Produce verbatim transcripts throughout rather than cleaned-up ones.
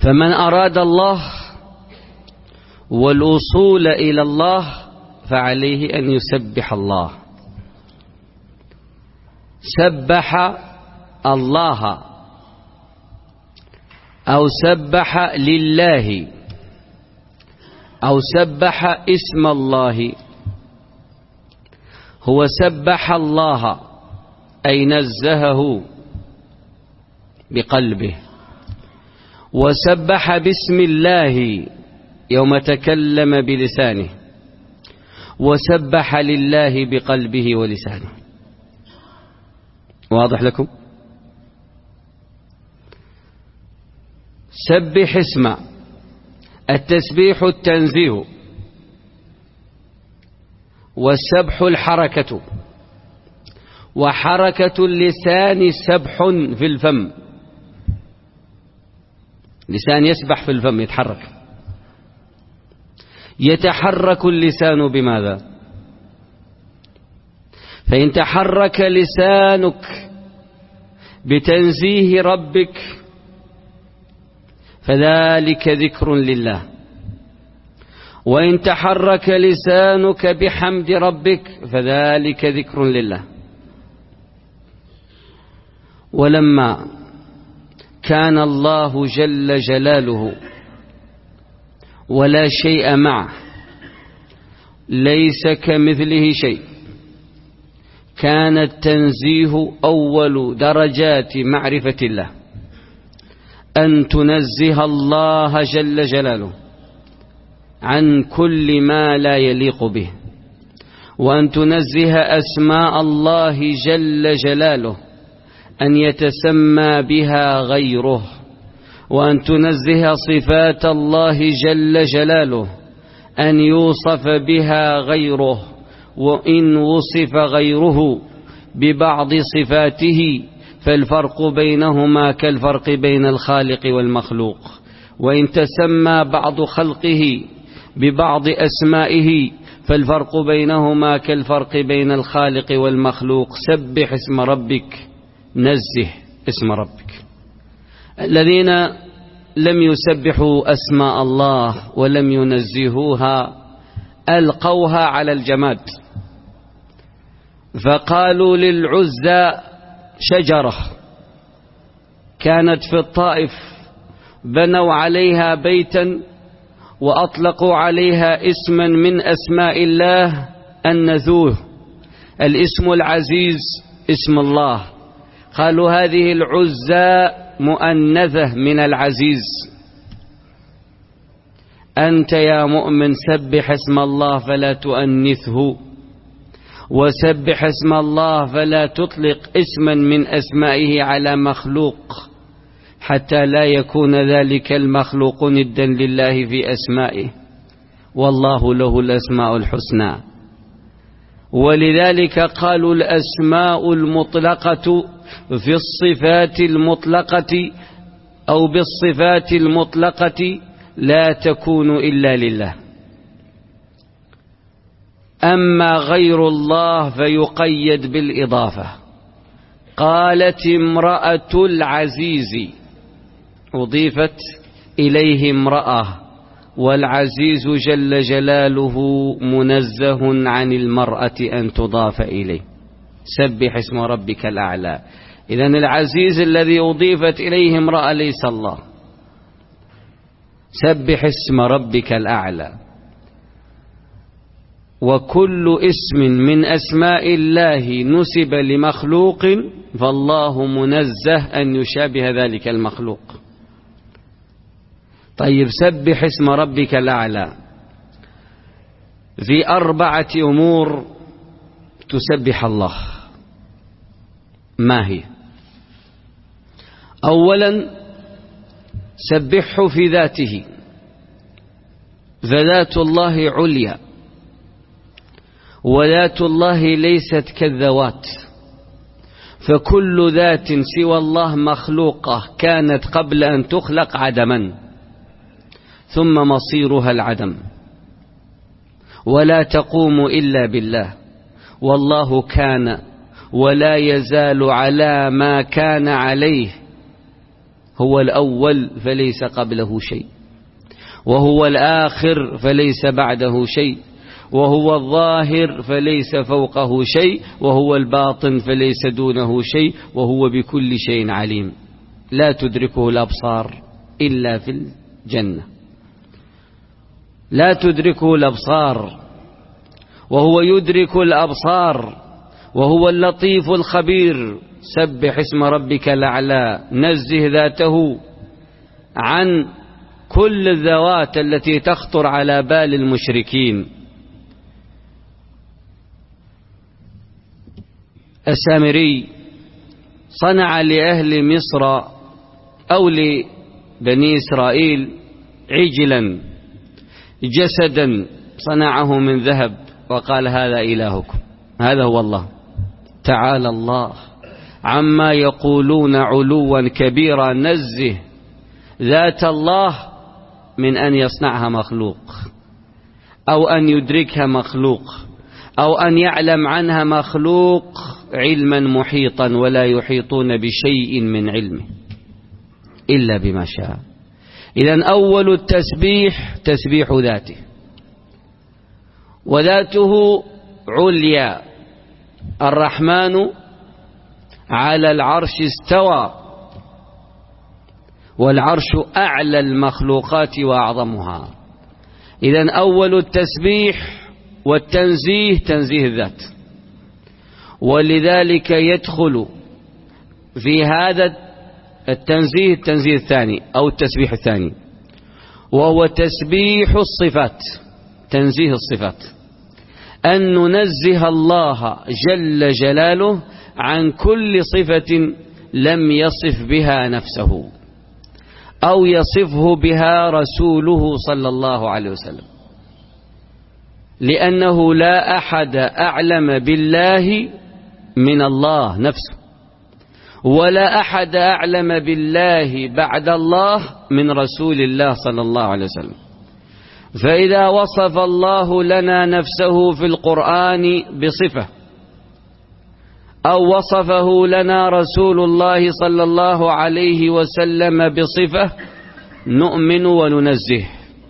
فمن أراد الله والوصول إلى الله فعليه أن يسبح الله. سبح الله أو سبح لله أو سبح اسم الله. هو سبح الله أي نزهه بقلبه، وسبح باسم الله يوم تكلم بلسانه، وسبح لله بقلبه ولسانه. واضح لكم؟ سبح اسم التسبيح التنزيه، والسبح الحركة، وحركة اللسان سبح في الفم، لسان يسبح في الفم يتحرك. يتحرك اللسان بماذا؟ فإن تحرك لسانك بتنزيه ربك فذلك ذكر لله، وإن تحرك لسانك بحمد ربك فذلك ذكر لله. ولما كان الله جل جلاله ولا شيء معه، ليس كمثله شيء، كان التنزيه أول درجات معرفة الله، أن تنزه الله جل جلاله عن كل ما لا يليق به، وأن تنزه أسماء الله جل جلاله أن يتسمى بها غيره، وأن تنزه صفات الله جل جلاله أن يوصف بها غيره، وإن وصف غيره ببعض صفاته فالفرق بينهما كالفرق بين الخالق والمخلوق، وإن تسمى بعض خلقه ببعض أسمائه فالفرق بينهما كالفرق بين الخالق والمخلوق. سبح اسم ربك، نزه اسم ربك. الذين لم يسبحوا أسماء الله ولم ينزهوها ألقوها على الجماد، فقالوا للعزى شجرة كانت في الطائف، بنوا عليها بيتا وأطلقوا عليها اسما من أسماء الله النزوه، الاسم العزيز اسم الله، قالوا هذه العزى مؤنثة من العزيز. أنت يا مؤمن سبح اسم الله فلا تؤنثه، وسبح اسم الله فلا تطلق اسما من أسمائه على مخلوق، حتى لا يكون ذلك المخلوق ندا لله في أسمائه، والله له الأسماء الحسنى. ولذلك قالوا الأسماء المطلقة في الصفات المطلقة أو بالصفات المطلقة لا تكون إلا لله، أما غير الله فيقيد بالإضافة. قالت امرأة العزيز، أضيفت إليه امرأة، والعزيز جل جلاله منزه عن المرأة أن تضاف إليه. سبح اسم ربك الأعلى. إذن العزيز الذي أضيفت إليه امرأة ليس الله. سبح اسم ربك الأعلى. وكل اسم من أسماء الله نسب لمخلوق فالله منزه أن يشابه ذلك المخلوق. طيب، سبح اسم ربك الأعلى في أربعة أمور تسبح الله. ما هي؟ أولا سبحه في ذاته، فذات الله عليا، وذات الله ليست كالذوات، فكل ذات سوى الله مخلوقة كانت قبل أن تخلق عدما، ثم مصيرها العدم، ولا تقوم إلا بالله. والله كان ولا يزال على ما كان عليه، هو الأول فليس قبله شيء، وهو الآخر فليس بعده شيء، وهو الظاهر فليس فوقه شيء، وهو الباطن فليس دونه شيء، وهو بكل شيء عليم. لا تدركه الأبصار إلا في الجنة، لا تدركه الأبصار وهو يدرك الأبصار، وهو اللطيف الخبير. سبح اسم ربك الأعلى، نزه ذاته عن كل الذوات التي تخطر على بال المشركين. السامري صنع لأهل مصر أو لبني إسرائيل عجلا جسدا صنعه من ذهب وقال هذا إلهكم، هذا هو الله. تعالى الله عما يقولون علوا كبيرا، نزه ذات الله من أن يصنعها مخلوق أو أن يدركها مخلوق أو أن يعلم عنها مخلوق علما محيطا، ولا يحيطون بشيء من علمه إلا بما شاء. إذن أول التسبيح تسبيح ذاته، وذاته عليا. الرحمن على العرش استوى، والعرش أعلى المخلوقات وأعظمها. إذن أول التسبيح والتنزيه تنزيه الذات، ولذلك يدخل في هذا التنزيه التنزيه الثاني أو التسبيح الثاني، وهو تسبيح الصفات، تنزيه الصفات، أن ننزه الله جل جلاله عن كل صفة لم يصف بها نفسه أو يصفه بها رسوله صلى الله عليه وسلم، لأنه لا أحد أعلم بالله من الله نفسه، ولا أحد أعلم بالله بعد الله من رسول الله صلى الله عليه وسلم. فإذا وصف الله لنا نفسه في القرآن بصفة، أو وصفه لنا رسول الله صلى الله عليه وسلم بصفة، نؤمن وننزه،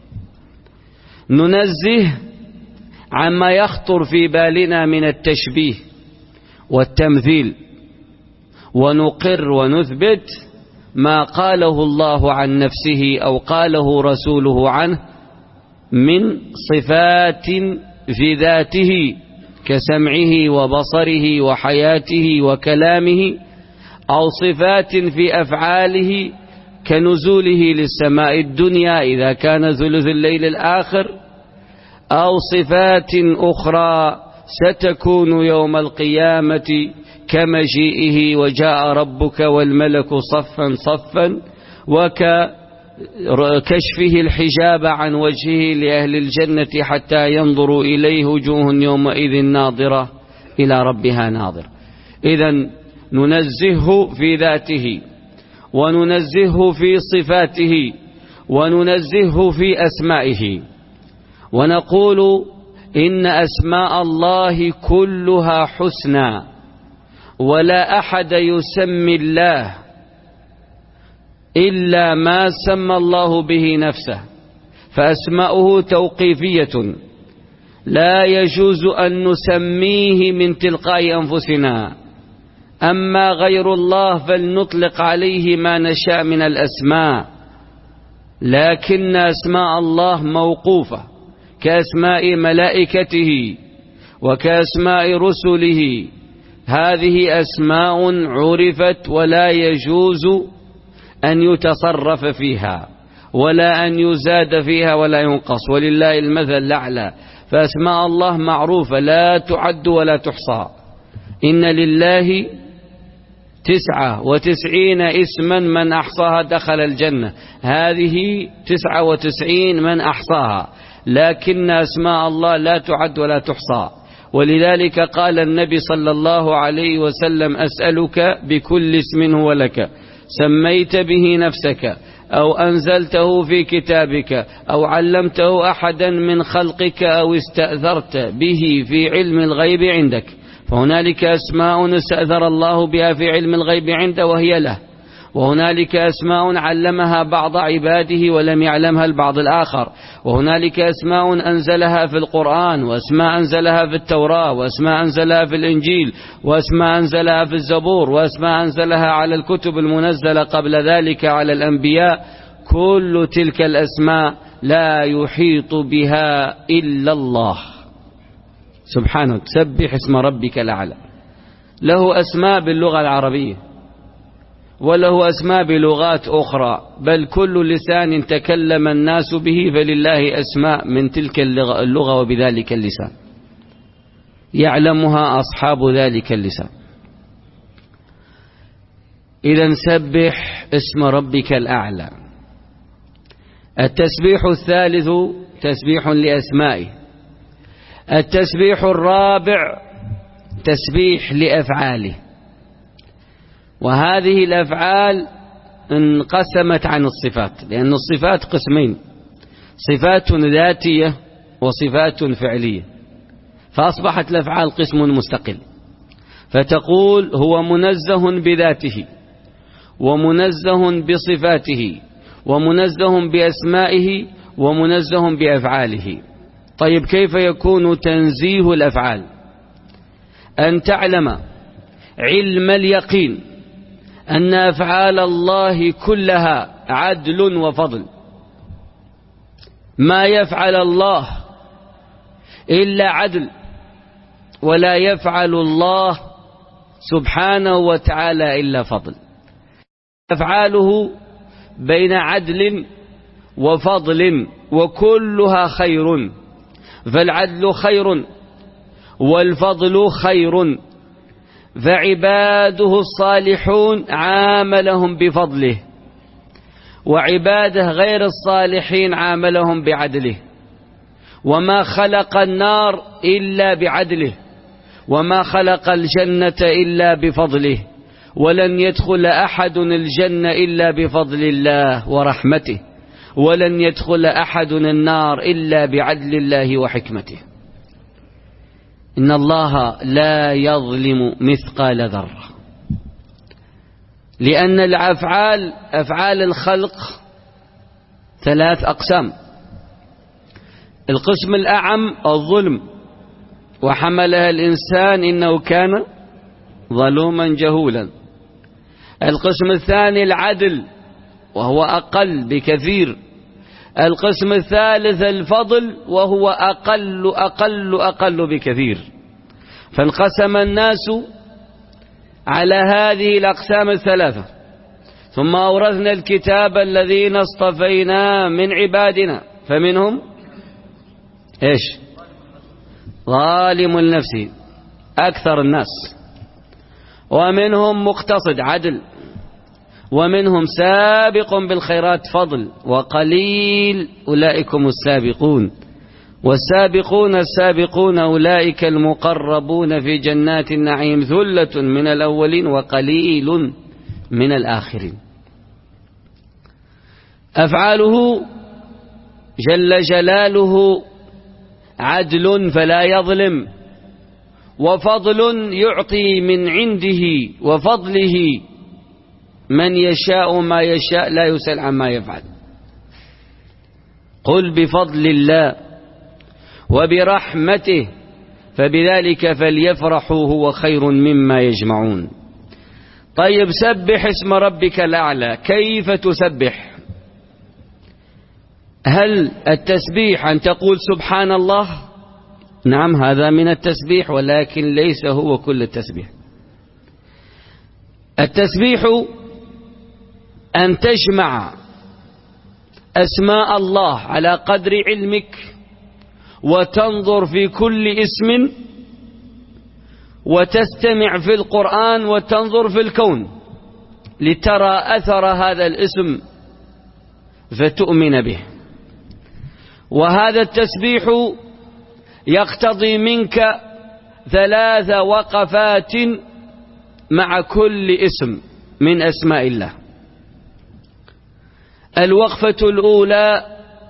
ننزه عما يخطر في بالنا من التشبيه والتمثيل، ونقر ونثبت ما قاله الله عن نفسه أو قاله رسوله عنه من صفات في ذاته كسمعه وبصره وحياته وكلامه، أو صفات في أفعاله كنزوله للسماء الدنيا إذا كان ثلث الليل الآخر، أو صفات أخرى ستكون يوم القيامة كمجيئه وجاء ربك والملك صفا صفا، وكشفه الحجاب عن وجهه لأهل الجنة حتى ينظروا إليه وجوه يومئذ ناظرة إلى ربها ناظر. إذن ننزهه في ذاته، وننزهه في صفاته، وننزهه في أسمائه، ونقول إن أسماء الله كلها حسنى، ولا أحد يسمي الله إلا ما سمى الله به نفسه، فأسماؤه توقيفية لا يجوز أن نسميه من تلقاء أنفسنا. أما غير الله فلنطلق عليه ما نشاء من الأسماء، لكن أسماء الله موقوفة كأسماء ملائكته وكأسماء رسله. هذه أسماء عرفت ولا يجوز أن يتصرف فيها ولا أن يزاد فيها ولا ينقص، ولله المثل الأعلى. فأسماء الله معروفة لا تعد ولا تحصى. إن لله تسعة وتسعين اسما من أحصاها دخل الجنة، هذه تسعة وتسعين من أحصاها، لكن أسماء الله لا تعد ولا تحصى. ولذلك قال النبي صلى الله عليه وسلم: أسألك بكل اسم هو لك سميت به نفسك أو أنزلته في كتابك أو علمته أحدا من خلقك أو استأثرت به في علم الغيب عندك. فهنالك أسماء استأثر الله بها في علم الغيب عنده وهي له، وهنالك أسماء علمها بعض عباده ولم يعلمها البعض الآخر، وهنالك أسماء أنزلها في القرآن، وأسماء أنزلها في التوراة، وأسماء أنزلها في الإنجيل، وأسماء أنزلها في الزبور، وأسماء أنزلها على الكتب المنزلة قبل ذلك على الأنبياء. كل تلك الأسماء لا يحيط بها إلا الله سبحانه. تسبح اسم ربك الأعلى. له أسماء باللغة العربية، وله أسماء بلغات أخرى، بل كل لسان تكلم الناس به فلله أسماء من تلك اللغة وبذلك اللسان يعلمها أصحاب ذلك اللسان. إذا سبح اسم ربك الأعلى. التسبيح الثالث تسبيح لأسمائه. التسبيح الرابع تسبيح لأفعاله. وهذه الأفعال انقسمت عن الصفات، لأن الصفات قسمين: صفات ذاتية وصفات فعلية، فأصبحت الأفعال قسم مستقل. فتقول هو منزه بذاته، ومنزه بصفاته، ومنزه بأسمائه، ومنزه بأفعاله. طيب كيف يكون تنزيه الأفعال؟ أن تعلم علم اليقين أن أفعال الله كلها عدل وفضل، ما يفعل الله إلا عدل، ولا يفعل الله سبحانه وتعالى إلا فضل. أفعاله بين عدل وفضل وكلها خير، فالعدل خير والفضل خير، فعباده الصالحون عاملهم بفضله، وعباده غير الصالحين عاملهم بعدله. وما خلق النار إلا بعدله، وما خلق الجنة إلا بفضله، ولن يدخل أحد الجنة إلا بفضل الله ورحمته، ولن يدخل أحد النار إلا بعدل الله وحكمته. إن الله لا يظلم مثقال ذرة، لأن الأفعال أفعال الخلق ثلاث أقسام: القسم الأعم الظلم، وحملها الإنسان إنه كان ظلوما جهولا. القسم الثاني العدل، وهو أقل بكثير. القسم الثالث الفضل، وهو أقل أقل أقل بكثير. فانقسم الناس على هذه الأقسام الثلاثة. ثم أورثنا الكتاب الذين اصطفينا من عبادنا، فمنهم إيش؟ ظالم لنفسه أكثر الناس، ومنهم مقتصد عدل، ومنهم سابق بالخيرات فضل، وقليل أولئك هم السابقون. والسابقون السابقون أولئك المقربون في جنات النعيم، ثلة من الأولين وقليل من الآخرين. أفعاله جل جلاله عدل فلا يظلم، وفضل يعطي من عنده وفضله من يشاء ما يشاء، لا يسأل عما يفعل. قل بفضل الله وبرحمته فبذلك فليفرحوا هو خير مما يجمعون. طيب سبح اسم ربك الأعلى. كيف تسبح؟ هل التسبيح أن تقول سبحان الله؟ نعم، هذا من التسبيح، ولكن ليس هو كل التسبيح. التسبيح أن تجمع أسماء الله على قدر علمك، وتنظر في كل اسم، وتستمع في القرآن، وتنظر في الكون لترى أثر هذا الاسم فتؤمن به. وهذا التسبيح يقتضي منك ثلاث وقفات مع كل اسم من أسماء الله. الوقفة الأولى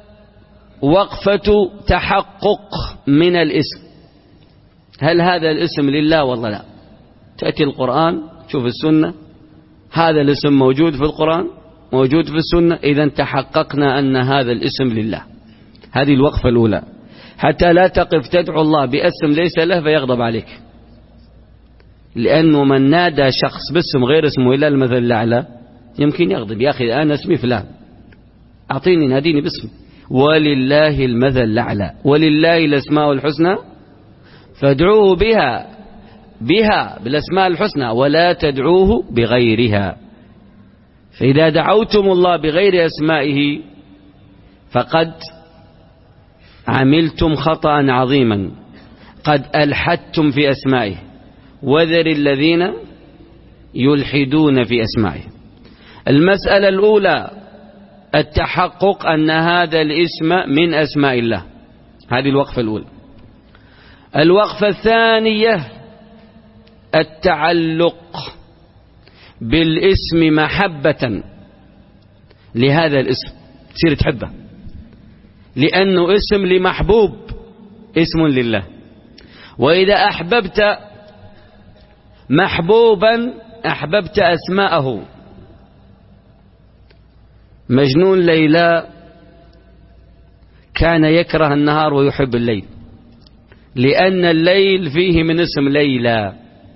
وقفة تحقق من الاسم، هل هذا الاسم لله والله لا؟ تأتي القرآن، تشوف السنة، هذا الاسم موجود في القرآن، موجود في السنة، إذا تحققنا أن هذا الاسم لله. هذه الوقفة الأولى، حتى لا تقف تدعو الله باسم ليس له فيغضب عليك، لأنه من نادى شخص باسم غير اسمه إلا المثل الأعلى يمكن يغضب. يا أخي أنا اسمي فلان، أعطيني ناديني باسمي. ولله المثل الأعلى، ولله الأسماء الحسنى فادعوه بها بها بالأسماء الحسنى ولا تدعوه بغيرها. فإذا دعوتم الله بغير أسمائه فقد عملتم خطأ عظيما، قد ألحدتم في أسمائه، وذر الذين يلحدون في أسمائه. المسألة الأولى التحقق أن هذا الاسم من أسماء الله، هذه الوقفة الأولى. الوقفة الثانية التعلق بالاسم محبة لهذا الاسم، تصير تحبه، لأنه اسم لمحبوب، اسم لله. وإذا أحببت محبوبا أحببت أسماءه. مجنون ليلى كان يكره النهار ويحب الليل، لأن الليل فيه من اسم ليلى،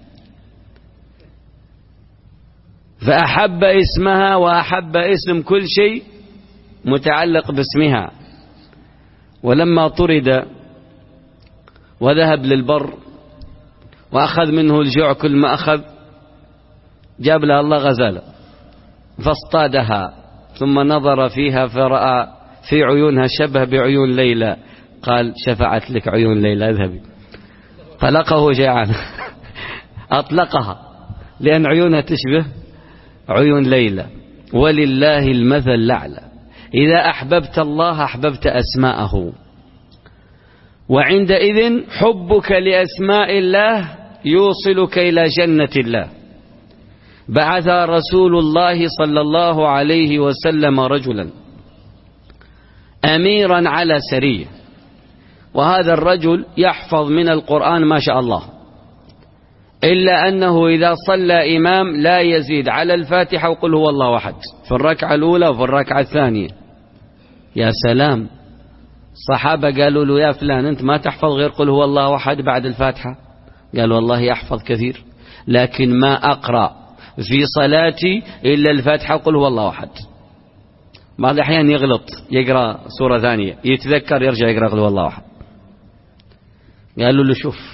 فأحب اسمها وأحب اسم كل شيء متعلق باسمها. ولما طرد وذهب للبر وأخذ منه الجوع كل ما أخذ، جاب لها الله غزالة فاصطادها، ثم نظر فيها فرأى في عيونها شبه بعيون ليلى، قال شفعت لك عيون ليلى اذهبي. طلقه جاعا أطلقها لأن عيونها تشبه عيون ليلى. ولله المثل الأعلى. إذا أحببت الله أحببت أسماءه، وعندئذ حبك لأسماء الله يوصلك إلى جنة الله. بعث رسول الله صلى الله عليه وسلم رجلا أميرا على سرية، وهذا الرجل يحفظ من القرآن ما شاء الله، إلا أنه إذا صلى إمام لا يزيد على الفاتحة وقل هو الله أحد في الركعة الأولى وفي الركعة الثانية. يا سلام، صحابة قالوا له يا فلان أنت ما تحفظ غير قل هو الله أحد بعد الفاتحة؟ قال والله يحفظ كثير، لكن ما أقرأ في صلاتي إلا الفاتحة وقل هو الله أحد. بعض الأحيان يغلط يقرأ سورة ثانية، يتذكر يرجع يقرأ قل هو الله أحد. قالوا له شوف،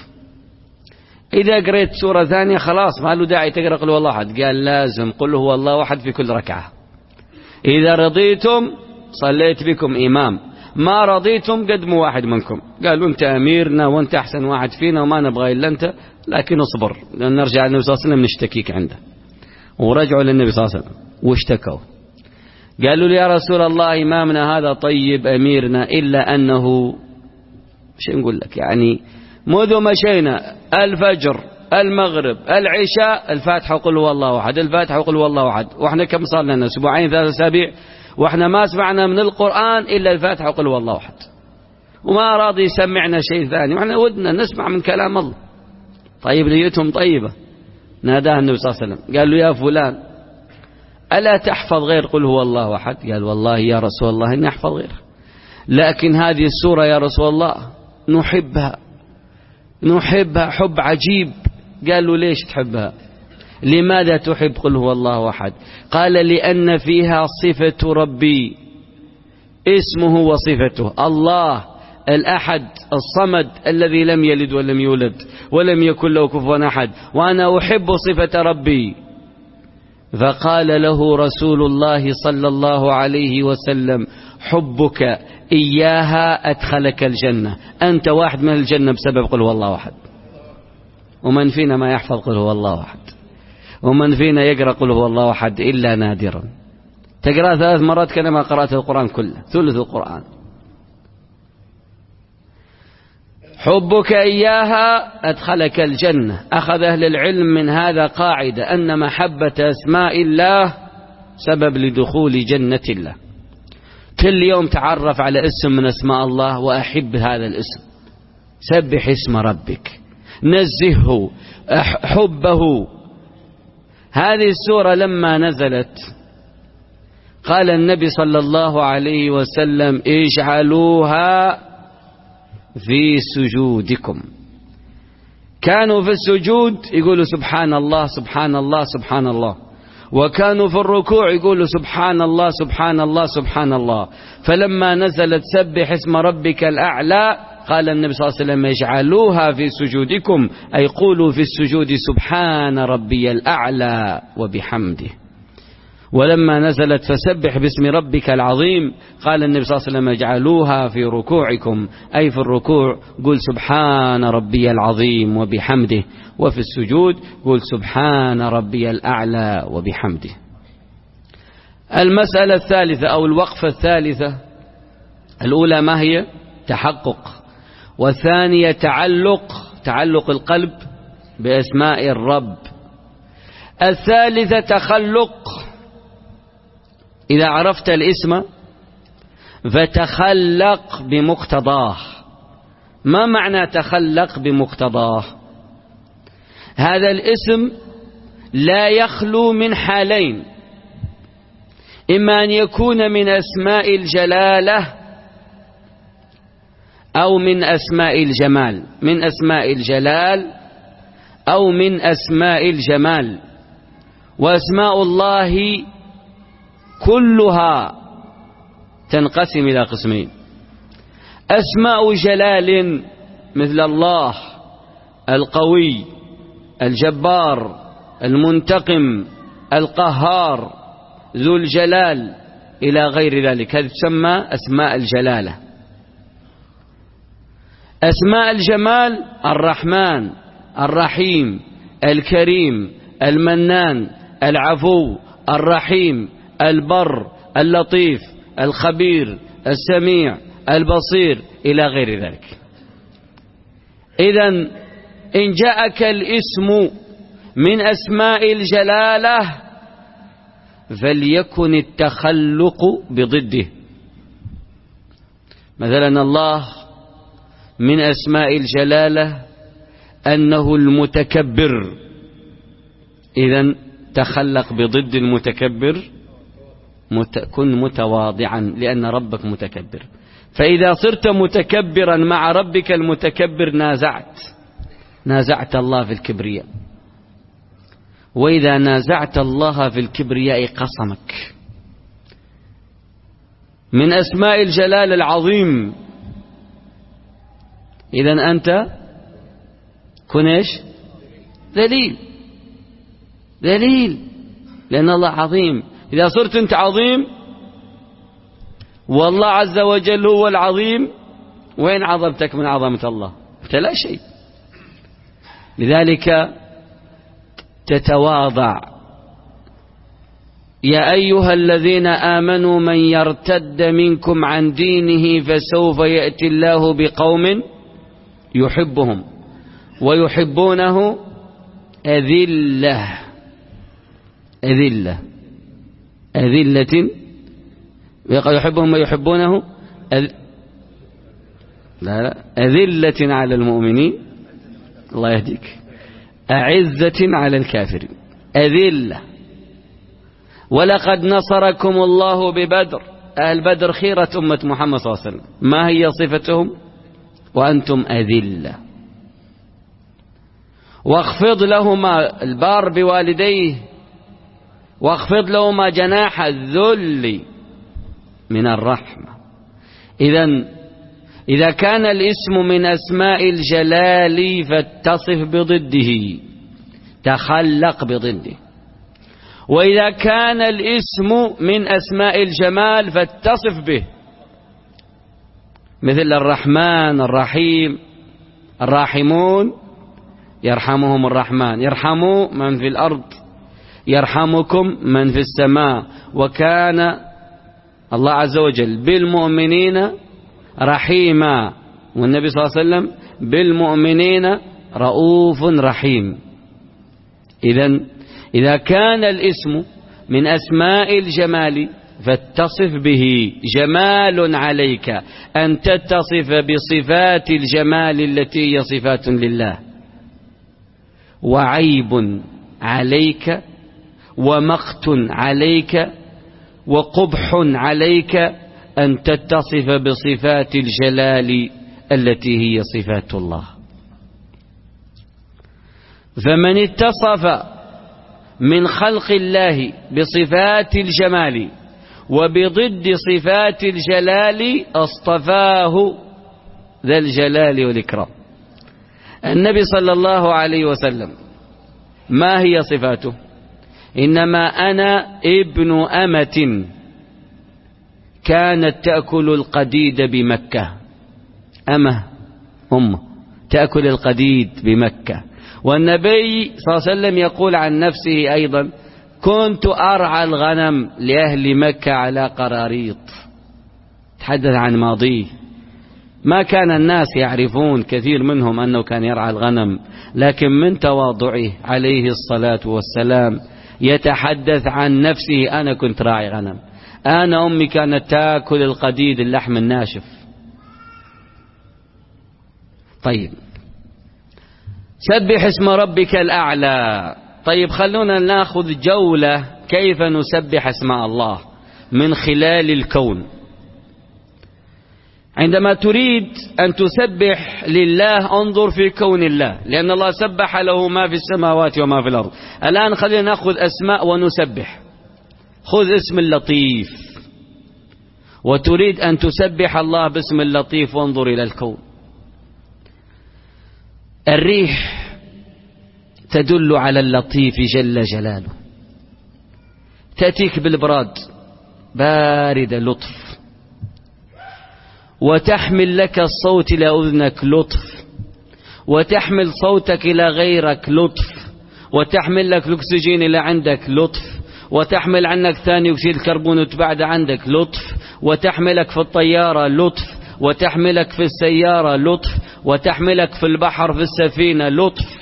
إذا قرأت سورة ثانية خلاص ما له داعي تقرأ قل هو الله أحد. قال لازم قل هو الله أحد في كل ركعة. إذا رضيتم صليت بكم إمام، ما رضيتم قدموا واحد منكم. قالوا أنت أميرنا وأنت أحسن واحد فينا وما نبغى إلا أنت، لكن اصبر لأن نرجع للنبي صلى الله عليه وسلم نشتكيك عنده. ورجعوا للنبي صلى الله عليه وسلم واشتكوا، قالوا لي يا رسول الله إمامنا هذا طيب أميرنا، إلا أنه شو نقول لك يعني منذ مشينا الفجر المغرب العشاء الفاتحة وقل هو الله أحد، الفاتحة وقل هو الله أحد، وإحنا كم صار لنا أسبوعين ثلاثة أسابيع وإحنا ما سمعنا من القرآن إلا الفاتحة وقل هو الله أحد، وما راضي يسمعنا شيء ثاني، وإحنا ودنا نسمع من كلام الله. طيب نيتهم طيبة. ناداه النبي صلى الله عليه وسلم قال له يا فلان ألا تحفظ غير قل هو الله أحد؟ قال والله يا رسول الله إني أحفظ غيره، لكن هذه السورة يا رسول الله نحبها نحبها حب عجيب. قال له ليش تحبها؟ لماذا تحب قل هو الله أحد؟ قال لأن فيها صفة ربي، اسمه وصفته، الله الأحد الصمد الذي لم يلد ولم يولد ولم يكن له كفوا أحد، وأنا أحب صفة ربي. فقال له رسول الله صلى الله عليه وسلم حبك إياها أدخلك الجنة، أنت واحد من الجنة بسبب قل هو الله أحد. ومن فينا ما يحفظ قل هو الله أحد؟ ومن فينا يقرأ قل هو الله أحد إلا نادرا؟ تقرأ ثلاث مرات كما قرأت القرآن كله، ثلث القرآن. حبك إياها أدخلك الجنة. أخذ أهل العلم من هذا قاعدة أن محبة أسماء الله سبب لدخول جنة الله. كل يوم تعرف على اسم من أسماء الله وأحب هذا الاسم، سبح اسم ربك، نزهه، حبه، هذه السورة لما نزلت قال النبي صلى الله عليه وسلم اجعلوها في سجودكم. كانوا في السجود يقولوا سبحان الله سبحان الله سبحان الله، وكانوا في الركوع يقولوا سبحان الله سبحان الله سبحان الله. فلما نزلت سبح اسم ربك الأعلى قال النبي صلى الله عليه وسلم اجعلوها في سجودكم، أي قولوا في السجود سبحان ربي الأعلى وبحمده. ولما نزلت فسبح باسم ربك العظيم قال النبي صلى الله عليه وسلم اجعلوها في ركوعكم، أي في الركوع قل سبحان ربي العظيم وبحمده، وفي السجود قل سبحان ربي الأعلى وبحمده. المسألة الثالثة أو الوقفة الثالثة، الأولى ما هي؟ تحقق، والثانية تعلق، تعلق القلب بأسماء الرب. الثالثة تخلق، إذا عرفت الاسم فتخلق بمقتضاه. ما معنى تخلق بمقتضاه؟ هذا الاسم لا يخلو من حالين، إما أن يكون من أسماء الجلالة أو من أسماء الجمال، من أسماء الجلال أو من أسماء الجمال. وأسماء الله كلها تنقسم إلى قسمين: أسماء جلال مثل الله القوي الجبار المنتقم القهار ذو الجلال إلى غير ذلك، هذه تسمى أسماء الجلالة. أسماء الجمال الرحمن الرحيم الكريم المنان العفو الرحيم البر اللطيف الخبير السميع البصير إلى غير ذلك. إذن إن جاءك الاسم من أسماء الجلالة فليكن التخلق بضده. مثلا الله من أسماء الجلالة أنه المتكبر، إذن تخلق بضد المتكبر، كن متواضعا لأن ربك متكبر. فإذا صرت متكبرا مع ربك المتكبر نازعت نازعت الله في الكبرياء، وإذا نازعت الله في الكبرياء قصمك. من أسماء الجلال العظيم، إذن أنت كن إيش؟ ذليل ذليل لأن الله عظيم. إذا صرت أنت عظيم والله عز وجل هو العظيم، وين عظمتك من عظمة الله؟ أنت لا شيء. لذلك تتواضع. يا أيها الذين آمنوا من يرتد منكم عن دينه فسوف يأتي الله بقوم يحبهم ويحبونه أذلة أذلة أذلة يحبهم ويحبونه أذ... لا لا أذلة على المؤمنين، الله يهديك، أعزة على الكافرين، أذلة. ولقد نصركم الله ببدر. أهل بدر خيرة أمة محمد صلى الله عليه وسلم، ما هي صفتهم؟ وأنتم أذلة. واخفض لهما البار بوالديه، واخفض لهما جناح الذل من الرحمة. إذن إذا كان الاسم من أسماء الجلال فاتصف بضده، تخلق بضده. وإذا كان الاسم من أسماء الجمال فاتصف به، مثل الرحمن الرحيم. الراحمون يرحمهم الرحمن، يرحموا من في الأرض، يرحمكم من في السماء. وكان الله عز وجل بالمؤمنين رحيما، والنبي صلى الله عليه وسلم بالمؤمنين رؤوف رحيم. إذن إذا كان الاسم من أسماء الجمال فاتصف به. جمال عليك أن تتصف بصفات الجمال التي هي صفات لله، وعيب عليك ومقت عليك وقبح عليك أن تتصف بصفات الجلال التي هي صفات الله. فمن اتصف من خلق الله بصفات الجمال وبضد صفات الجلال اصطفاه ذا الجلال والإكرام. النبي صلى الله عليه وسلم ما هي صفاته؟ إنما أنا ابن أمة كانت تأكل القديد بمكة. أمة أمه تأكل القديد بمكة. والنبي صلى الله عليه وسلم يقول عن نفسه أيضا: كنت أرعى الغنم لأهل مكة على قراريط. تحدث عن ماضيه. ما كان الناس يعرفون كثير منهم أنه كان يرعى الغنم، لكن من تواضعه عليه الصلاة والسلام يتحدث عن نفسه: أنا كنت راعي غنم، أنا أمي كانت تأكل القديد اللحم الناشف. طيب، سبح اسم ربك الأعلى. طيب، خلونا ناخذ جولة كيف نسبح اسماء الله من خلال الكون. عندما تريد أن تسبح لله انظر في كون الله، لأن الله سبح له ما في السماوات وما في الأرض. الآن خلينا نأخذ أسماء ونسبح. خذ اسم اللطيف، وتريد أن تسبح الله باسم اللطيف وانظر إلى الكون. الريح تدل على اللطيف جل جلاله، تأتيك بالبراد باردة لطف، وتحمل لك الصوت إلى أذنك لطف، وتحمل صوتك إلى غيرك لطف، وتحمل لك الأكسجين إلى عندك لطف، وتحمل عنك ثاني أكسيد الكربون وتبعد عندك لطف، وتحملك في الطيارة لطف، وتحملك في السيارة لطف، وتحملك في البحر في السفينة لطف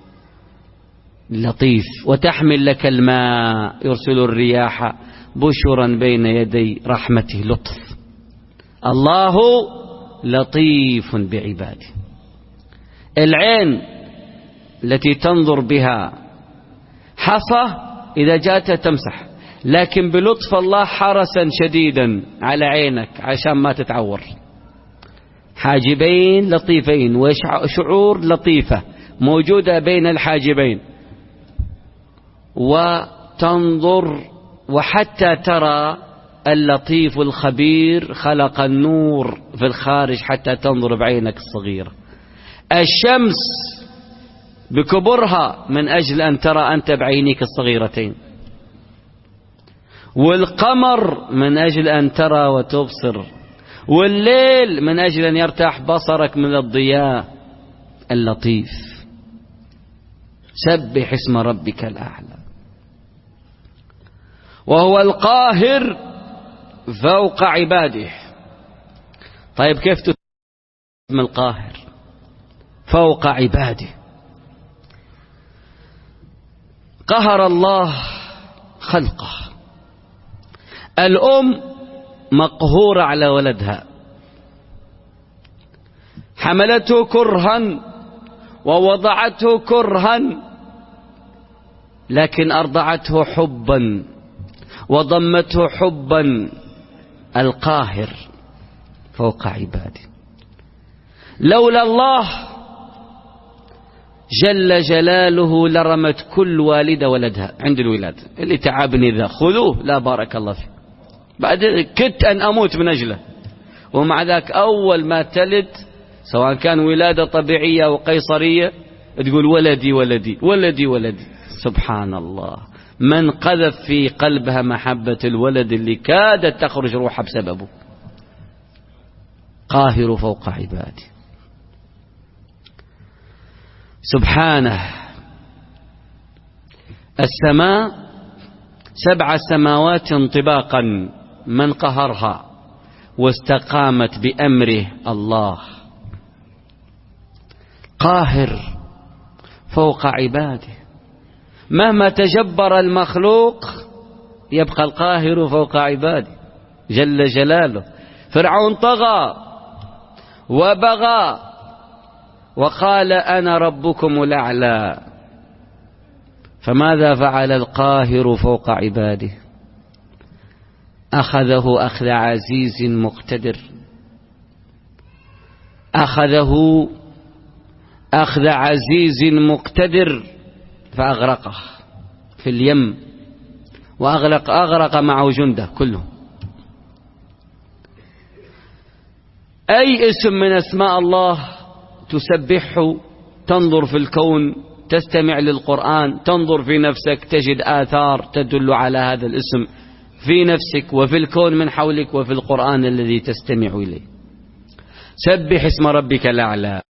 لطيف، وتحمل لك الماء يرسل الرياح بشرا بين يدي رحمته لطف. الله لطيف بعباده. العين التي تنظر بها حصى إذا جاءت تمسح، لكن بلطف الله حرسا شديدا على عينك عشان ما تتعور. حاجبين لطيفين وشعور لطيفة موجودة بين الحاجبين، وتنظر وحتى ترى اللطيف الخبير خلق النور في الخارج حتى تنظر بعينك الصغيرة. الشمس بكبرها من أجل أن ترى أنت بعينيك الصغيرتين، والقمر من أجل أن ترى وتبصر، والليل من أجل أن يرتاح بصرك من الضياء اللطيف. سبح اسم ربك الأعلى. وهو القاهر فوق عباده. طيب، كيف تسمى القاهر فوق عباده؟ قهر الله خلقه. الأم مقهورة على ولدها، حملته كرها ووضعته كرها، لكن أرضعته حبا وضمته حبا. القاهر فوق عباده. لولا الله جل جلاله لرمت كل والدة ولدها عند الولادة. اللي تعبني ذا خذوه، لا بارك الله فيه، بعد كدت أن أموت من أجله. ومع ذاك أول ما تلد سواء كان ولادة طبيعية وقيصرية تقول ولدي ولدي ولدي ولدي. سبحان الله، من قذف في قلبها محبة الولد اللي كادت تخرج روحها بسببه. قاهر فوق عباده سبحانه. السماء سبع سماوات طباقا، من قهرها واستقامت بأمره الله. قاهر فوق عباده. مهما تجبر المخلوق يبقى القاهر فوق عباده جل جلاله. فرعون طغى وبغى وقال أنا ربكم الأعلى، فماذا فعل القاهر فوق عباده؟ أخذه أخذ عزيز مقتدر، أخذه أخذ عزيز مقتدر فأغرقه في اليم، وأغرق أغرق معه جنده كله. أي اسم من أسماء الله تسبحه، تنظر في الكون، تستمع للقرآن، تنظر في نفسك تجد آثار تدل على هذا الاسم في نفسك وفي الكون من حولك وفي القرآن الذي تستمع إليه. سبح اسم ربك الأعلى.